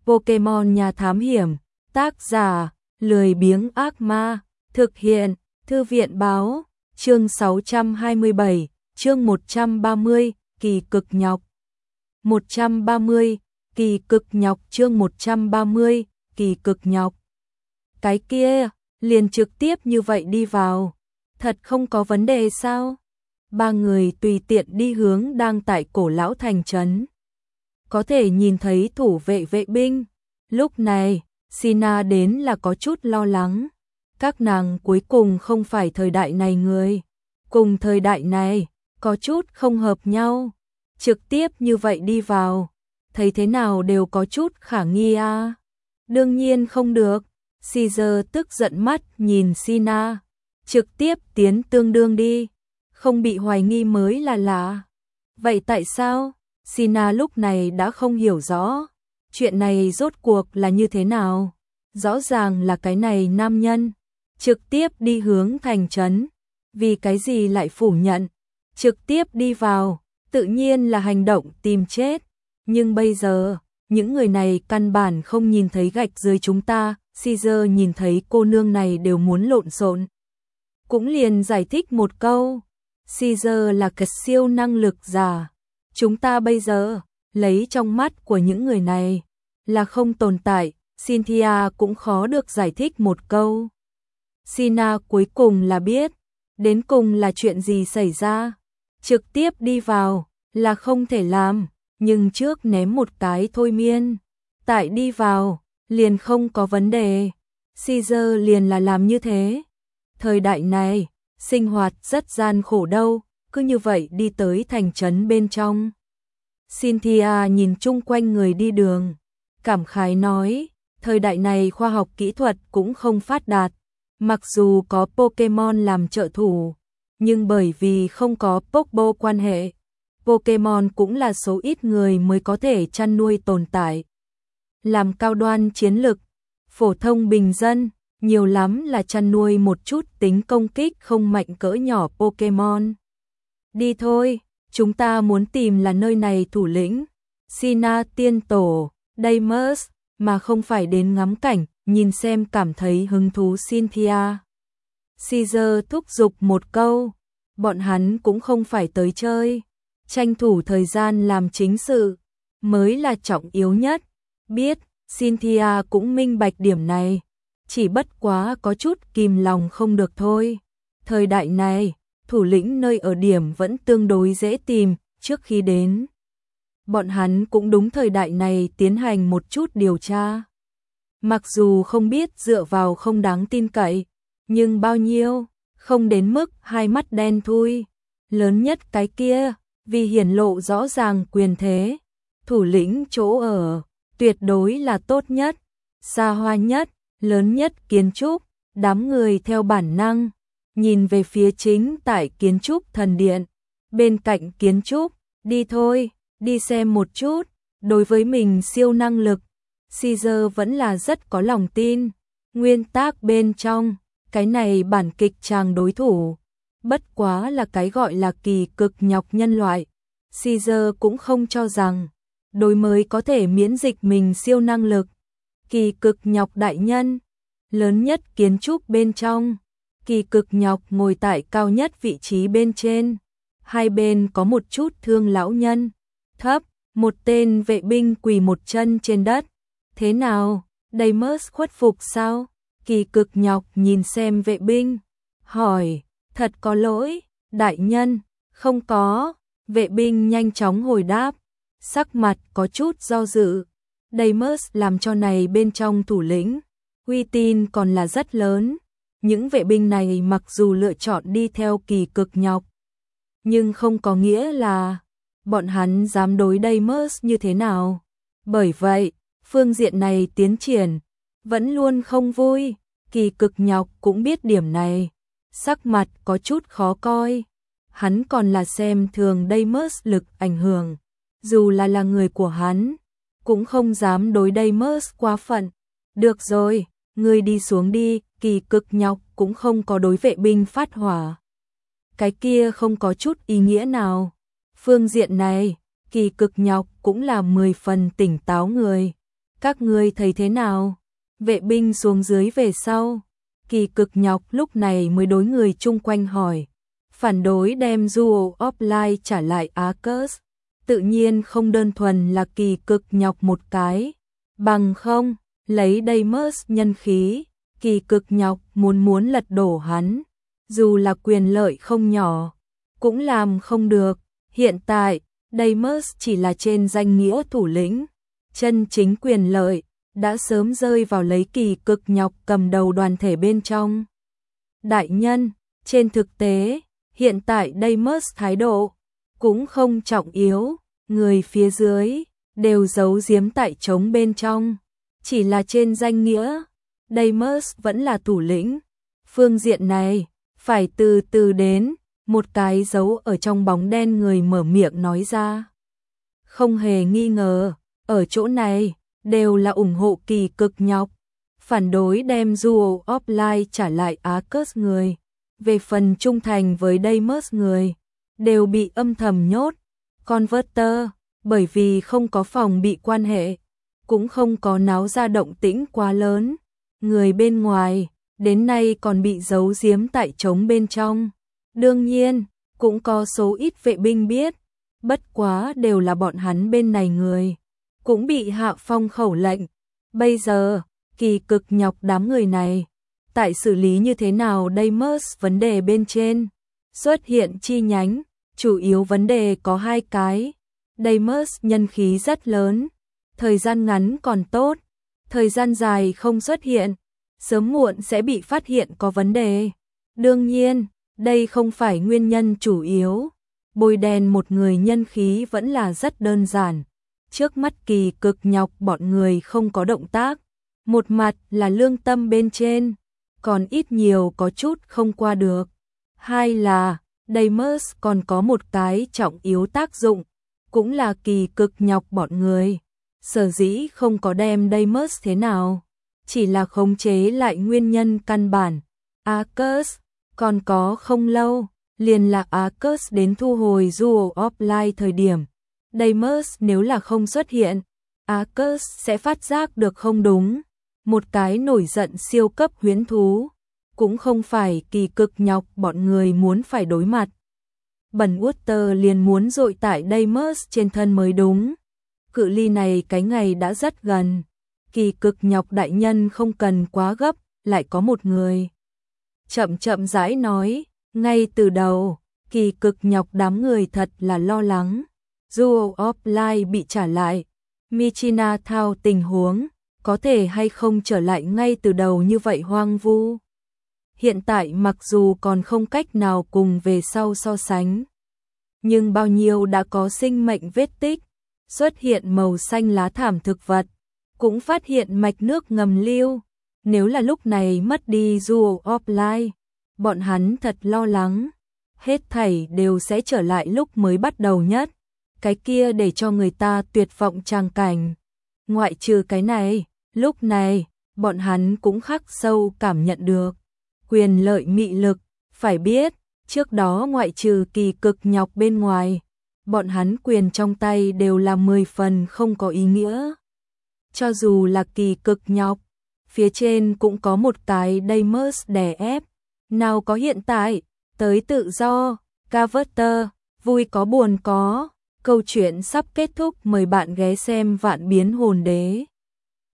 Pokemon nhà thám hiểm, tác giả, lười biếng ác ma, thực hiện, thư viện báo, chương 627, chương 130, kỳ cực nhọc. 130, kỳ cực nhọc chương 130, kỳ cực nhọc. Cái kia, liền trực tiếp như vậy đi vào. Thật không có vấn đề sao? Ba người tùy tiện đi hướng đang tại cổ lão thành trấn. Có thể nhìn thấy thủ vệ vệ binh. Lúc này, Sina đến là có chút lo lắng. Các nàng cuối cùng không phải thời đại này người. Cùng thời đại này, có chút không hợp nhau. Trực tiếp như vậy đi vào. Thấy thế nào đều có chút khả nghi à. Đương nhiên không được. Caesar tức giận mắt nhìn Sina. Trực tiếp tiến tương đương đi. Không bị hoài nghi mới là lạ. Vậy tại sao? Sina lúc này đã không hiểu rõ. Chuyện này rốt cuộc là như thế nào? Rõ ràng là cái này nam nhân. Trực tiếp đi hướng thành trấn. Vì cái gì lại phủ nhận? Trực tiếp đi vào. Tự nhiên là hành động tìm chết. Nhưng bây giờ, những người này căn bản không nhìn thấy gạch dưới chúng ta. Caesar nhìn thấy cô nương này đều muốn lộn xộn. Cũng liền giải thích một câu. Caesar là cái siêu năng lực giả. Chúng ta bây giờ, lấy trong mắt của những người này, là không tồn tại. Cynthia cũng khó được giải thích một câu. Sina cuối cùng là biết. Đến cùng là chuyện gì xảy ra. Trực tiếp đi vào, là không thể làm. Nhưng trước ném một cái thôi miên. Tại đi vào, liền không có vấn đề. Caesar liền là làm như thế. Thời đại này, sinh hoạt rất gian khổ đâu, cứ như vậy đi tới thành trấn bên trong. Cynthia nhìn chung quanh người đi đường, cảm khái nói, thời đại này khoa học kỹ thuật cũng không phát đạt, mặc dù có Pokemon làm trợ thủ, nhưng bởi vì không có Pokéball quan hệ, Pokemon cũng là số ít người mới có thể chăn nuôi tồn tại. Làm cao đoan chiến lực, phổ thông bình dân, nhiều lắm là chăn nuôi một chút tính công kích không mạnh cỡ nhỏ Pokemon. Đi thôi, chúng ta muốn tìm là nơi này thủ lĩnh, Sina tiên tổ, Deimos, mà không phải đến ngắm cảnh, nhìn xem cảm thấy hứng thú Cynthia. Caesar thúc giục một câu, bọn hắn cũng không phải tới chơi, tranh thủ thời gian làm chính sự, mới là trọng yếu nhất. Biết, Cynthia cũng minh bạch điểm này. Chỉ bất quá có chút kìm lòng không được thôi. Thời đại này, thủ lĩnh nơi ở điểm vẫn tương đối dễ tìm, trước khi đến. Bọn hắn cũng đúng thời đại này tiến hành một chút điều tra. Mặc dù không biết dựa vào không đáng tin cậy, nhưng bao nhiêu, không đến mức hai mắt đen thui. Lớn nhất cái kia, vì hiển lộ rõ ràng quyền thế. Thủ lĩnh chỗ ở, tuyệt đối là tốt nhất, xa hoa nhất. Lớn nhất kiến trúc, đám người theo bản năng, nhìn về phía chính tại kiến trúc thần điện. Bên cạnh kiến trúc, đi thôi, đi xem một chút. Đối với mình siêu năng lực, Caesar vẫn là rất có lòng tin. Nguyên tác bên trong, cái này bản kịch chàng đối thủ. Bất quá là cái gọi là kỳ cực nhọc nhân loại. Caesar cũng không cho rằng, đối mới có thể miễn dịch mình siêu năng lực. Kỳ cực nhọc đại nhân, lớn nhất kiến trúc bên trong, kỳ cực nhọc ngồi tại cao nhất vị trí bên trên, hai bên có một chút thương lão nhân, thấp, một tên vệ binh quỳ một chân trên đất. Thế nào, Deimos khuất phục sao? Kỳ cực nhọc nhìn xem vệ binh, hỏi, thật có lỗi, đại nhân, không có, vệ binh nhanh chóng hồi đáp, sắc mặt có chút do dự. Deimos làm cho này bên trong thủ lĩnh, uy tín còn là rất lớn. Những vệ binh này mặc dù lựa chọn đi theo kỳ cực nhọc, nhưng không có nghĩa là bọn hắn dám đối Deimos như thế nào. Bởi vậy, phương diện này tiến triển vẫn luôn không vui. Kỳ cực nhọc cũng biết điểm này, sắc mặt có chút khó coi. Hắn còn là xem thường Deimos lực ảnh hưởng, dù là người của hắn, cũng không dám đối Deimos quá phận. Được rồi, ngươi đi xuống đi. Kỳ cực nhọc cũng không có đối vệ binh phát hỏa. Cái kia không có chút ý nghĩa nào. Phương diện này, kỳ cực nhọc cũng là 10 phần tỉnh táo người. Các ngươi thấy thế nào? Vệ binh xuống dưới về sau. Kỳ Cực Nhọc lúc này mới đối người chung quanh hỏi. Phản đối đem Jewel of Light trả lại Arcus. Tự nhiên không đơn thuần là Kỳ Cực Nhọc một cái. Bằng không, lấy Deimos nhân khí, Kỳ Cực Nhọc muốn lật đổ hắn. Dù là quyền lợi không nhỏ, cũng làm không được. Hiện tại, Deimos chỉ là trên danh nghĩa thủ lĩnh. Chân chính quyền lợi đã sớm rơi vào lấy Kỳ Cực Nhọc cầm đầu đoàn thể bên trong. Đại nhân, trên thực tế, hiện tại Deimos thái độ cũng không trọng yếu, người phía dưới đều giấu giếm tại trống bên trong, chỉ là trên danh nghĩa, Deimos vẫn là thủ lĩnh. Phương diện này, phải từ từ đến, một cái giấu ở trong bóng đen người mở miệng nói ra. Không hề nghi ngờ, ở chỗ này, đều là ủng hộ Kỳ Cực Nhọc, phản đối đem Jewel of Light trả lại Arcus người. Về phần trung thành với Deimos người, đều bị âm thầm nhốt. Converter, bởi vì không có phòng bị quan hệ, cũng không có náo ra động tĩnh quá lớn. Người bên ngoài, đến nay còn bị giấu giếm tại trống bên trong. Đương nhiên, cũng có số ít vệ binh biết, bất quá đều là bọn hắn bên này người, cũng bị hạ phong khẩu lệnh. Bây giờ, Kỳ Cực Nhọc đám người này, tại xử lý như thế nào Deimos vấn đề bên trên, xuất hiện chi nhánh, chủ yếu vấn đề có hai cái. Deimos nhân khí rất lớn, thời gian ngắn còn tốt, thời gian dài không xuất hiện, sớm muộn sẽ bị phát hiện có vấn đề. Đương nhiên, đây không phải nguyên nhân chủ yếu, bôi đen một người nhân khí vẫn là rất đơn giản. Trước mắt Kỳ Cực Nhọc bọn người không có động tác, một mặt là lương tâm bên trên, còn ít nhiều có chút không qua được. Hai là, Deimos còn có một cái trọng yếu tác dụng, cũng là Kỳ Cực Nhọc bọn người. Sở dĩ không có đem Deimos thế nào, chỉ là khống chế lại nguyên nhân căn bản. Arcus, còn có không lâu, liền là Arcus đến thu hồi Jewel of Light thời điểm. Deimos nếu là không xuất hiện, Arcus sẽ phát giác được không đúng. Một cái nổi giận siêu cấp huyễn thú, cũng không phải Kỳ Cực Nhọc bọn người muốn phải đối mặt. Bẩn Water liền muốn dội tại Deimos trên thân mới đúng. Cự ly này cái ngày đã rất gần. Kỳ Cực Nhọc đại nhân không cần quá gấp, lại có một người. Chậm rãi nói, ngay từ đầu, Kỳ Cực Nhọc đám người thật là lo lắng. Jewel of Light bị trả lại, Michina thao tình huống, có thể hay không trở lại ngay từ đầu như vậy hoang vu. Hiện tại mặc dù còn không cách nào cùng về sau so sánh, nhưng bao nhiêu đã có sinh mệnh vết tích, xuất hiện màu xanh lá thảm thực vật, cũng phát hiện mạch nước ngầm lưu. Nếu là lúc này mất đi Jewel of Light, bọn hắn thật lo lắng, hết thảy đều sẽ trở lại lúc mới bắt đầu nhất, cái kia để cho người ta tuyệt vọng tràng cảnh. Ngoại trừ cái này, lúc này, bọn hắn cũng khắc sâu cảm nhận được quyền lợi mị lực. Phải biết, trước đó ngoại trừ Kỳ Cực Nhọc bên ngoài, bọn hắn quyền trong tay đều là 10 phần không có ý nghĩa. Cho dù là Kỳ Cực Nhọc, phía trên cũng có một cái Deimos đè ép. Nào có hiện tại, tới tự do, Carver, vui có buồn có. Câu chuyện sắp kết thúc, mời bạn ghé xem Vạn Biến Hồn Đế.